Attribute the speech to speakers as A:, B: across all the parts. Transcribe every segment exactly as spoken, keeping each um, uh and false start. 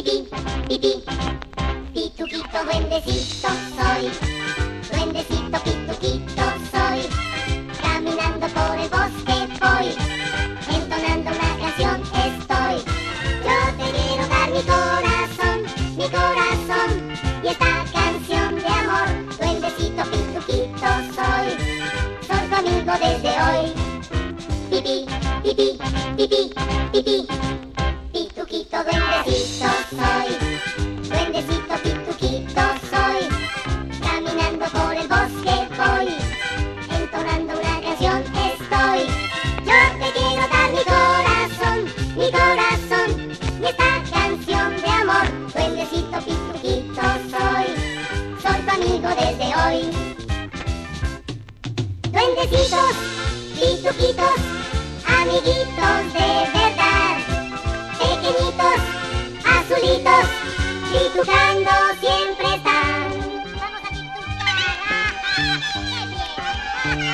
A: pipí, pipí, pituquito duendecito soy, duendecito pituquito soy, caminando por el bosque voy, entonando una canción estoy. Yo te quiero dar mi corazón, mi corazón, y esta canción de amor, duendecito pituquito soy, soy tu amigo desde hoy. Pipí, pipí, pipí, pipí, pituquito duendecito soy, duendecito pituquito soy, caminando por el bosque voy, entonando una canción estoy. Yo te quiero dar mi corazón, mi corazón, y esta canción de amor, duendecito pituquito soy, soy tu amigo desde hoy. Duendecitos, pituquitos, amiguitos de verdad, pequeñitos, azulitos, pitucando siempre están. Vamos a pitucar, ¡qué bien!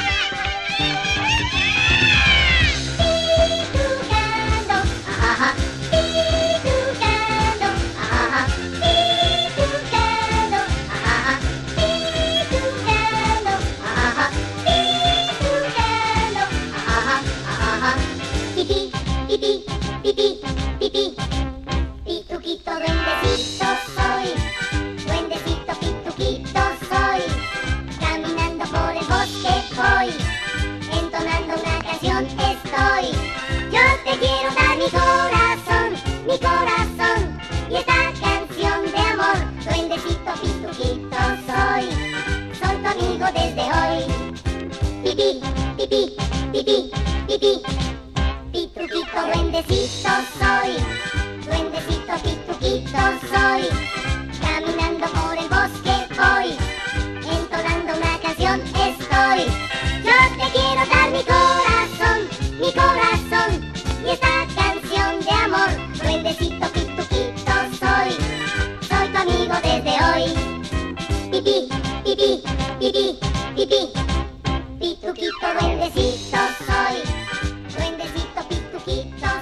A: Pitucando, ajá, pitucando, ajá, pitucando, ajá, pitucando, ajá, pitucando, ajá, ajá. Pipí, pipí, pipí, pipí, pituquito duendecito soy, duendecito pituquito soy, caminando por el bosque voy, entonando una canción estoy. Yo te quiero dar mi corazón, mi corazón, y esta canción de amor, duendecito pituquito soy, soy tu amigo desde hoy. Pipí, pipí, pipí, pipí, pituquito duendecito soy, duendecito pituquito soy, caminando por el bosque voy, entonando una canción estoy. Yo te quiero dar mi corazón, mi corazón, y esta canción de amor, duendecito pituquito soy, soy tu amigo desde hoy. Pipí, pipí, pipí, pipí, pituquito duendecito soy, duendecito pituquito